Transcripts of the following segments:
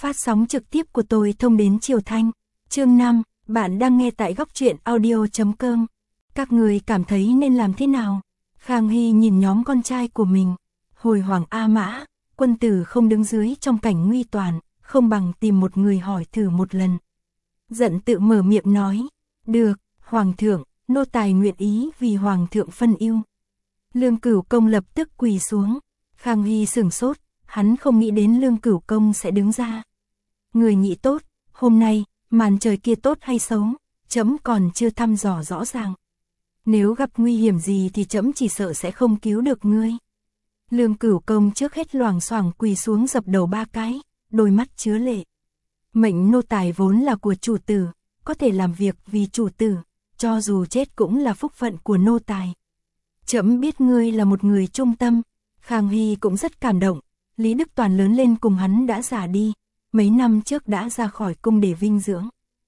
Phát sóng trực tiếp của tôi thông đến Triều Thanh. Chương 5, bạn đang nghe tại góc truyện audio.com. Các người cảm thấy nên làm thế nào? Khang Hy nhìn nhóm con trai của mình. Hồi Hoàng A Mã, quân tử không đứng dưới trong cảnh nguy toàn, không bằng tìm một người hỏi thử một lần. Giận tự mở miệng nói, được, Hoàng thượng, nô tài nguyện ý vì Hoàng thượng phân ưu. Lương Cửu Công lập tức quỳ xuống. Khang Hy sửng sốt, hắn không nghĩ đến Lương Cửu Công sẽ đứng ra. Người nhị tốt, hôm nay, màn trời kia tốt hay xấu, trẫm còn chưa thăm dò rõ ràng. Nếu gặp nguy hiểm gì thì trẫm chỉ sợ sẽ không cứu được ngươi. Lương Cửu Công trước hết loảng xoảng quỳ xuống dập đầu 3 cái, đôi mắt chứa lệ. Mệnh nô tài vốn là của chủ tử, có thể làm việc vì chủ tử, cho dù chết cũng là phúc phận của nô tài. Trẫm biết ngươi là một người trung tâm. Khang Hy cũng rất cảm động. Lý Đức Toàn lớn lên cùng hắn đã già đi, mấy năm trước đã ra khỏi cung để vinh dưỡng.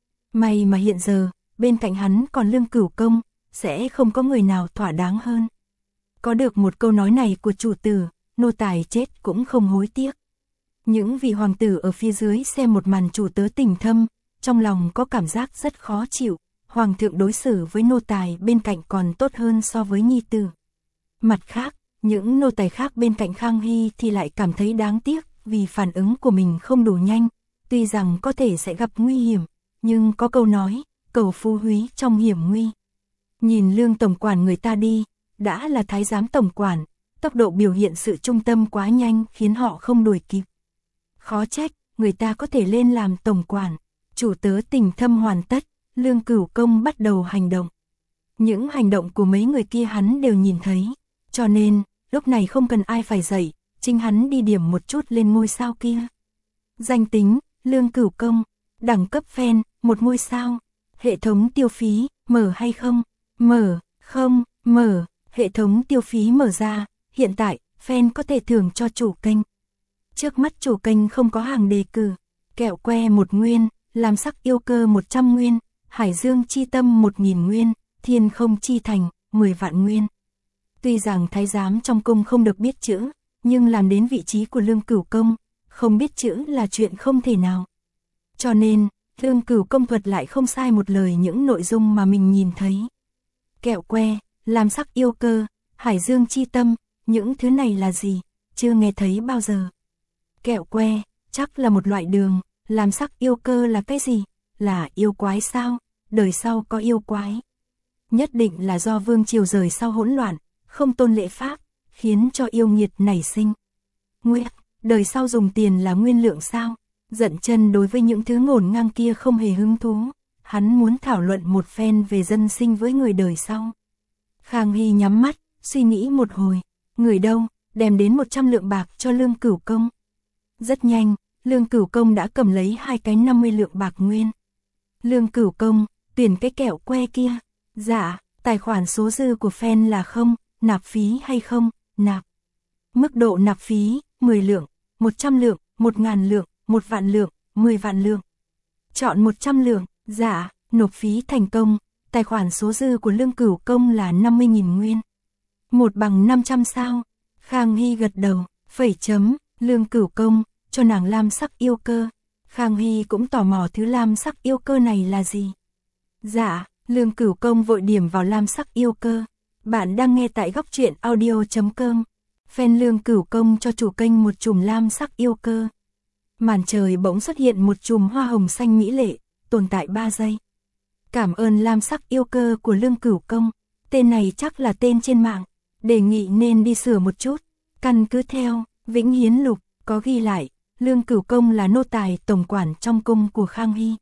May mà hiện giờ, bên cạnh hắn còn Lương Cửu Công, sẽ không có người nào thỏa đáng hơn. Có được một câu nói này của chủ tử, nô tài chết cũng không hối tiếc. Những vị hoàng tử ở phía dưới xem một màn chủ tớ tình thâm, trong lòng có cảm giác rất khó chịu. Hoàng thượng đối xử với nô tài bên cạnh còn tốt hơn so với nhi tử. Mặt khác, những nô tài khác bên cạnh Khang Hy thì lại cảm thấy đáng tiếc vì phản ứng của mình không đủ nhanh. Tuy rằng có thể sẽ gặp nguy hiểm, nhưng có câu nói, cầu phú húy trong hiểm nguy. Nhìn Lương tổng quản người ta đi, đã là thái giám tổng quản, tốc độ biểu hiện sự trung tâm quá nhanh khiến họ không đuổi kịp. Khó trách, người ta có thể lên làm tổng quản. Chủ tớ tình thâm hoàn tất, Lương Cửu Công bắt đầu hành động. Những hành động của mấy người kia hắn đều nhìn thấy, cho nên, lúc này không cần ai phải dạy, chính hắn đi điểm một chút lên ngôi sao kia. Danh tính, Lương Cửu Công, đẳng cấp fan, 1 ngôi sao. Hệ thống tiêu phí, mở hay không? Mở, không, mở. Hệ thống tiêu phí mở ra, hiện tại, fan có thể thưởng cho chủ kênh. Trước mắt chủ kênh không có hàng đề cử, kẹo que 1 nguyên, làm sắc yêu cơ 100 nguyên, Hải Dương chi tâm 1000 nguyên, Thiên không chi thành, 10 vạn nguyên. Tuy rằng thái giám trong cung không được biết chữ, nhưng làm đến vị trí của Lương Cửu Công, không biết chữ là chuyện không thể nào. Cho nên, Lương Cửu Công thuật lại không sai một lời những nội dung mà mình nhìn thấy. Kẹo que, làm sắc yêu cơ, Hải Dương chi tâm, những thứ này là gì? Chưa nghe thấy bao giờ. Kẹo que, chắc là một loại đường, làm sắc yêu cơ là cái gì? Là yêu quái sao? Đời sau có yêu quái. Nhất định là do vương triều rời sau hỗn loạn, không tôn lễ pháp, khiến cho yêu nghiệt nảy sinh. Nguyệt, đời sau dùng tiền là nguyên lượng sao? Giận chân đối với những thứ ngổn ngang kia không hề hứng thú. Hắn muốn thảo luận một phen về dân sinh với người đời sau. Khang Hy nhắm mắt, suy nghĩ một hồi. Người đâu, đem đến 100 lượng bạc cho Lương Cửu Công. Rất nhanh, Lương Cửu Công đã cầm lấy 2 cái 50 lượng bạc nguyên. Lương Cửu Công, tuyển cái kẹo que kia. Dạ, tài khoản số dư của fan là không, nạp phí hay không, nạp. Mức độ nạp phí, 10 lượng, 100 lượng, 1000 lượng, 1 vạn lượng, 10 vạn lượng. Chọn 100 lượng, dạ, nộp phí thành công, tài khoản số dư của Lương Cửu Công là 50.000 nguyên. 1 bằng 500 sao? Khang Hy gật đầu, phẩy chấm, Lương Cửu Công, cho nàng lam sắc yêu cơ. Khang Hy cũng tò mò thứ lam sắc yêu cơ này là gì. Dạ, Lương Cửu Công vội điểm vào lam sắc yêu cơ. Bạn đang nghe tại góc truyện audio.com. Fan Lương Cửu Công cho chủ kênh một chùm lam sắc yêu cơ. Màn trời bỗng xuất hiện một chùm hoa hồng xanh mỹ lệ, tồn tại 3 giây. Cảm ơn lam sắc yêu cơ của Lương Cửu Công. Tên này chắc là tên trên mạng. Đề nghị nên đi sửa một chút. Căn cứ theo Vĩnh Hiến Lục có ghi lại, Lương Cửu Công là nô tài tổng quản trong cung của Khang Hy.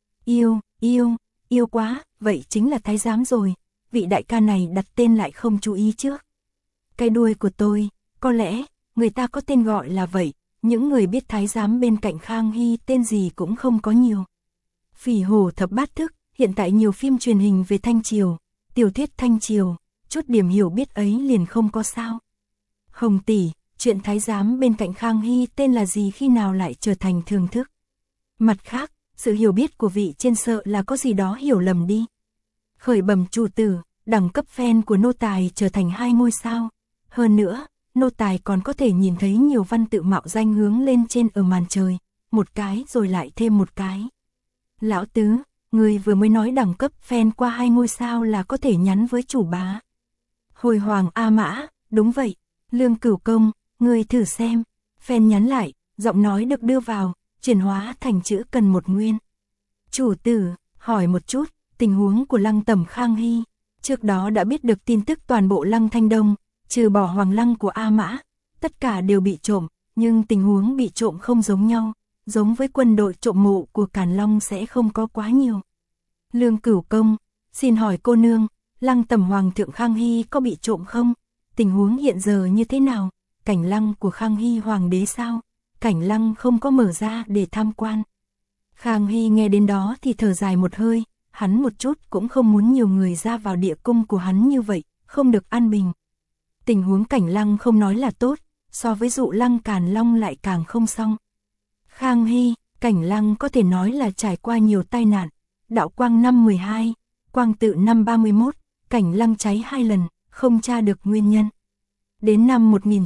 Yêu quá, vậy chính là thái giám rồi. Vị đại ca này đặt tên lại không chú ý trước. Cái đuôi của tôi, có lẽ, người ta có tên gọi là vậy. Những người biết thái giám bên cạnh Khang Hy tên gì cũng không có nhiều. Phỉ Hổ Thập Bát Thức, hiện tại nhiều phim truyền hình về Thanh Triều, tiểu thuyết Thanh Triều, chút điểm hiểu biết ấy liền không có sao. Hồng tỷ, chuyện thái giám bên cạnh Khang Hy tên là gì khi nào lại trở thành thường thức. Mặt khác, sự hiểu biết của vị trên sợ là có gì đó hiểu lầm đi. Khởi bẩm chủ tử, đẳng cấp fan của nô tài trở thành 2 ngôi sao. Hơn nữa, nô tài còn có thể nhìn thấy nhiều văn tự mạo danh hướng lên trên ở màn trời. một cái rồi lại thêm một cái. Lão Tứ, người vừa mới nói đẳng cấp fan qua 2 ngôi sao là có thể nhắn với chủ bá. Hồi Hoàng A Mã, đúng vậy. Lương Cửu Công, người thử xem. Fan nhắn lại, giọng nói được đưa vào, chuyển hóa thành chữ cần 1 nguyên. Chủ tử, hỏi một chút, tình huống của Lăng Tẩm Khang Hy. Trước đó đã biết được tin tức toàn bộ Lăng Thanh Đông, trừ bỏ Hoàng Lăng của A Mã, tất cả đều bị trộm, nhưng tình huống bị trộm không giống nhau, giống với quân đội trộm mộ của Càn Long sẽ không có quá nhiều. Lương Cửu Công, xin hỏi cô nương, Lăng Tẩm Hoàng thượng Khang Hy có bị trộm không? Tình huống hiện giờ như thế nào? Cảnh lăng của Khang Hy hoàng đế sao? Cảnh lăng không có mở ra để tham quan. Khang Hy nghe đến đó thì thở dài một hơi, hắn một chút cũng không muốn nhiều người ra vào địa cung của hắn như vậy, không được an bình. Tình huống cảnh lăng không nói là tốt, so với dụ lăng Càn Long lại càng không xong. Khang Hy, cảnh lăng có thể nói là trải qua nhiều tai nạn, đạo quang năm 12, quang tự năm 31, cảnh lăng cháy 2 lần, không tra được nguyên nhân. Đến năm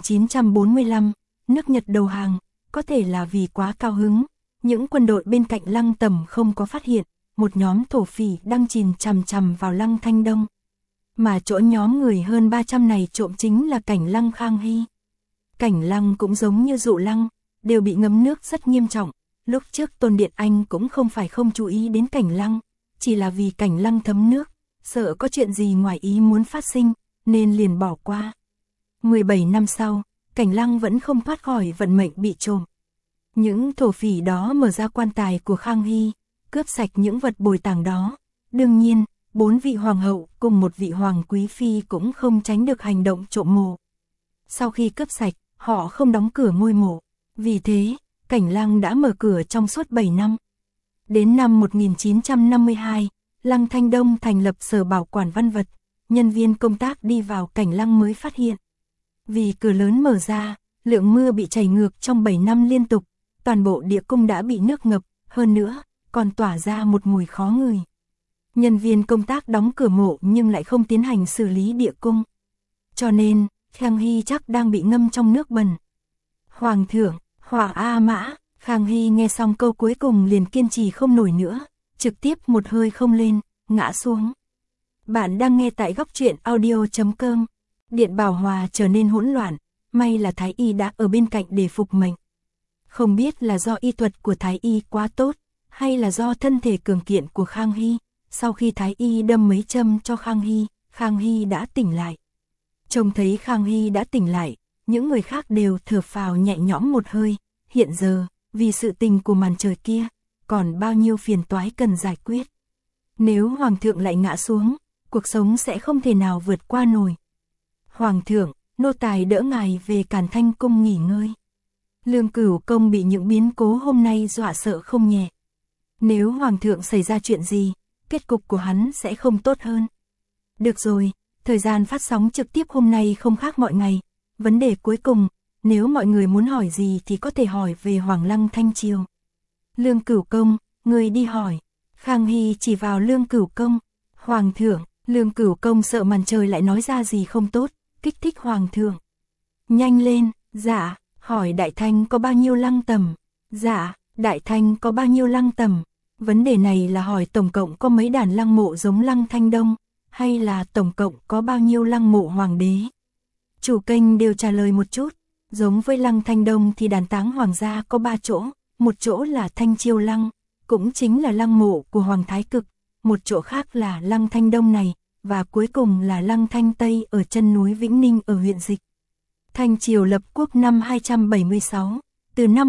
1945, nước Nhật đầu hàng, có thể là vì quá cao hứng, những quân đội bên cạnh Lăng Tẩm không có phát hiện, một nhóm thổ phỉ đang chìm chằm chằm vào Lăng Thanh Đông. Mà chỗ nhóm người hơn 300 này trộm chính là cảnh lăng Khang Hy. Cảnh lăng cũng giống như dụ lăng, đều bị ngấm nước rất nghiêm trọng. Lúc trước Tôn Điện Anh cũng không phải không chú ý đến cảnh lăng, chỉ là vì cảnh lăng thấm nước, sợ có chuyện gì ngoài ý muốn phát sinh, nên liền bỏ qua. 17 năm sau, cảnh lăng vẫn không thoát khỏi vận mệnh bị trộm. Những thổ phỉ đó mở ra quan tài của Khang Hy, cướp sạch những vật bồi tàng đó. Đương nhiên, 4 vị hoàng hậu cùng 1 vị hoàng quý phi cũng không tránh được hành động trộm mộ. Sau khi cướp sạch, họ không đóng cửa ngôi mộ. Vì thế, cảnh lăng đã mở cửa trong suốt 7 năm. Đến năm 1952, Lăng Thanh Đông thành lập sở bảo quản văn vật, nhân viên công tác đi vào cảnh lăng mới phát hiện. Vì cửa lớn mở ra, lượng mưa bị chảy ngược trong 7 năm liên tục, toàn bộ địa cung đã bị nước ngập, hơn nữa, còn tỏa ra một mùi khó ngửi. Nhân viên công tác đóng cửa mộ nhưng lại không tiến hành xử lý địa cung. Cho nên, Khang Hy chắc đang bị ngâm trong nước bẩn. Hoàng thượng, Hoàng A Mã, Khang Hy nghe xong câu cuối cùng liền kiên trì không nổi nữa, trực tiếp một hơi không lên, ngã xuống. Bạn đang nghe tại góc truyện audio.com. Điện Bảo Hòa trở nên hỗn loạn, may là Thái Y đã ở bên cạnh để phục mệnh. Không biết là do y thuật của Thái Y quá tốt, hay là do thân thể cường kiện của Khang Hy. Sau khi Thái Y đâm mấy châm cho Khang Hy đã tỉnh lại. Trông thấy Khang Hy đã tỉnh lại, những người khác đều thở phào nhẹ nhõm một hơi. Hiện giờ, vì sự tình của màn trời kia, còn bao nhiêu phiền toái cần giải quyết. Nếu Hoàng thượng lại ngã xuống, cuộc sống sẽ không thể nào vượt qua nổi. Hoàng thượng, nô tài đỡ ngài về Càn Thanh Cung nghỉ ngơi. Lương Cửu Công bị những biến cố hôm nay dọa sợ không nhẹ. Nếu Hoàng thượng xảy ra chuyện gì, kết cục của hắn sẽ không tốt hơn. Được rồi, thời gian phát sóng trực tiếp hôm nay không khác mọi ngày. Vấn đề cuối cùng, nếu mọi người muốn hỏi gì thì có thể hỏi về Hoàng Lăng Thanh Triều. Lương Cửu Công, người đi hỏi. Khang Hy chỉ vào Lương Cửu Công. Hoàng thượng, Lương Cửu Công sợ màn trời lại nói ra gì không tốt, kích thích Hoàng thượng. Nhanh lên, dạ, hỏi Đại Thanh có bao nhiêu lăng tầm. Dạ, Đại Thanh có bao nhiêu lăng tầm. Vấn đề này là hỏi tổng cộng có mấy đàn lăng mộ giống Lăng Thanh Đông, hay là tổng cộng có bao nhiêu lăng mộ hoàng đế. Chủ kênh đều trả lời một chút, giống với Lăng Thanh Đông thì đàn táng hoàng gia có 3 chỗ, một chỗ là Thanh Chiêu Lăng, cũng chính là lăng mộ của Hoàng Thái Cực, một chỗ khác là Lăng Thanh Đông này, và cuối cùng là Lăng Thanh Tây ở chân núi Vĩnh Ninh ở huyện Dịch. Thanh Triều lập quốc năm 276. Từ năm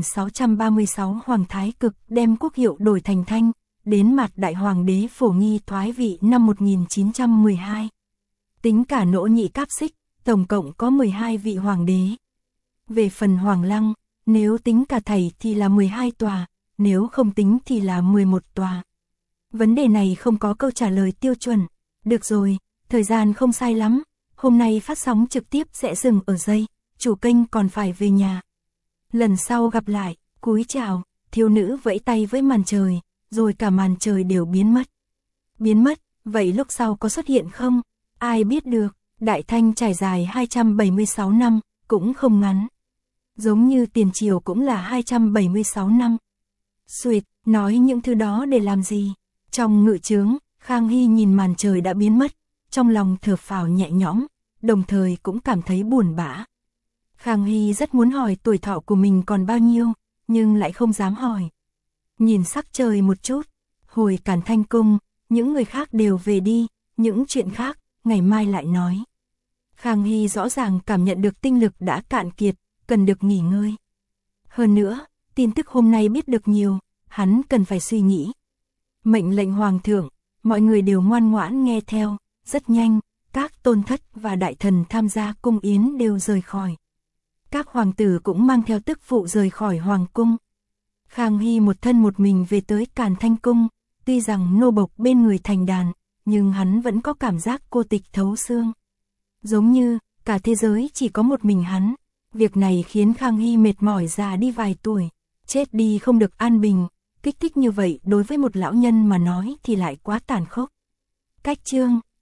1636 Hoàng Thái Cực đem quốc hiệu đổi thành Thanh, đến mặt Đại Hoàng đế Phổ Nghi thoái vị năm 1912. Tính cả Nỗ Nhị Cáp Xích, tổng cộng có 12 vị hoàng đế. Về phần Hoàng Lăng, nếu tính cả thảy thì là 12 tòa, nếu không tính thì là 11 tòa. Vấn đề này không có câu trả lời tiêu chuẩn. Được rồi, thời gian không sai lắm, hôm nay phát sóng trực tiếp sẽ dừng ở đây, chủ kênh còn phải về nhà. Lần sau gặp lại, cúi chào, thiếu nữ vẫy tay với màn trời, rồi cả màn trời đều biến mất. Biến mất, vậy lúc sau có xuất hiện không? Ai biết được, Đại Thanh trải dài 276 năm, cũng không ngắn. Giống như tiền triều cũng là 276 năm. Xuyệt, nói những thứ đó để làm gì? Trong ngự trướng, Khang Hy nhìn màn trời đã biến mất, trong lòng thở phào nhẹ nhõm, đồng thời cũng cảm thấy buồn bã. Khang Hy rất muốn hỏi tuổi thọ của mình còn bao nhiêu, nhưng lại không dám hỏi. Nhìn sắc trời một chút, hồi Càn Thanh cung, những người khác đều về đi, những chuyện khác, ngày mai lại nói. Khang Hy rõ ràng cảm nhận được tinh lực đã cạn kiệt, cần được nghỉ ngơi. Hơn nữa, tin tức hôm nay biết được nhiều, hắn cần phải suy nghĩ. Mệnh lệnh hoàng thượng, mọi người đều ngoan ngoãn nghe theo, rất nhanh, các tôn thất và đại thần tham gia cung yến đều rời khỏi. Các hoàng tử cũng mang theo tức phụ rời khỏi hoàng cung. Khang Hy một thân một mình về tới Càn Thanh cung, tuy rằng nô bộc bên người thành đàn, nhưng hắn vẫn có cảm giác cô tịch thấu xương. Giống như, cả thế giới chỉ có một mình hắn. Việc này khiến Khang Hy mệt mỏi già đi vài tuổi, chết đi không được an bình, kích thích như vậy đối với một lão nhân mà nói thì lại quá tàn khốc. Cách chương